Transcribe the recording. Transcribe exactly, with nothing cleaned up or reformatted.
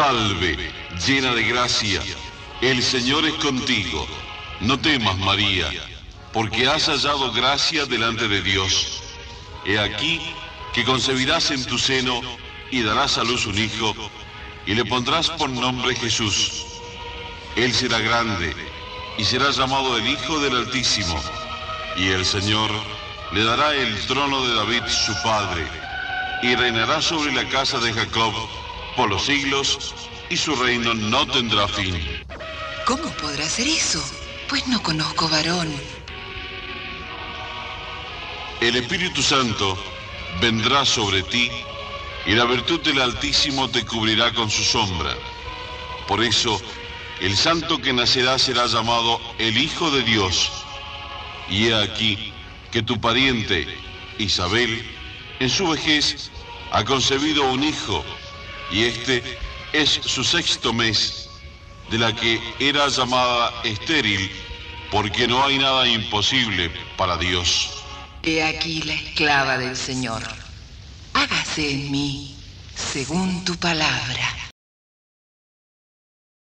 Salve, llena de gracia, el Señor es contigo. No temas, María, porque has hallado gracia delante de Dios. He aquí que concebirás en tu seno y darás a luz un hijo, y le pondrás por nombre Jesús. Él será grande, y será llamado el Hijo del Altísimo, y el Señor le dará el trono de David su padre, y reinará sobre la casa de Jacob por los siglos, y su reino no tendrá fin. ¿Cómo podrá ser eso? Pues no conozco varón. El Espíritu Santo vendrá sobre ti, y la virtud del Altísimo te cubrirá con su sombra. Por eso, el santo que nacerá será llamado el Hijo de Dios. Y he aquí que tu pariente, Isabel, en su vejez, ha concebido un hijo, y este es su sexto mes, de la que era llamada estéril, porque no hay nada imposible para Dios. He aquí la esclava del Señor. Hágase en mí según tu palabra.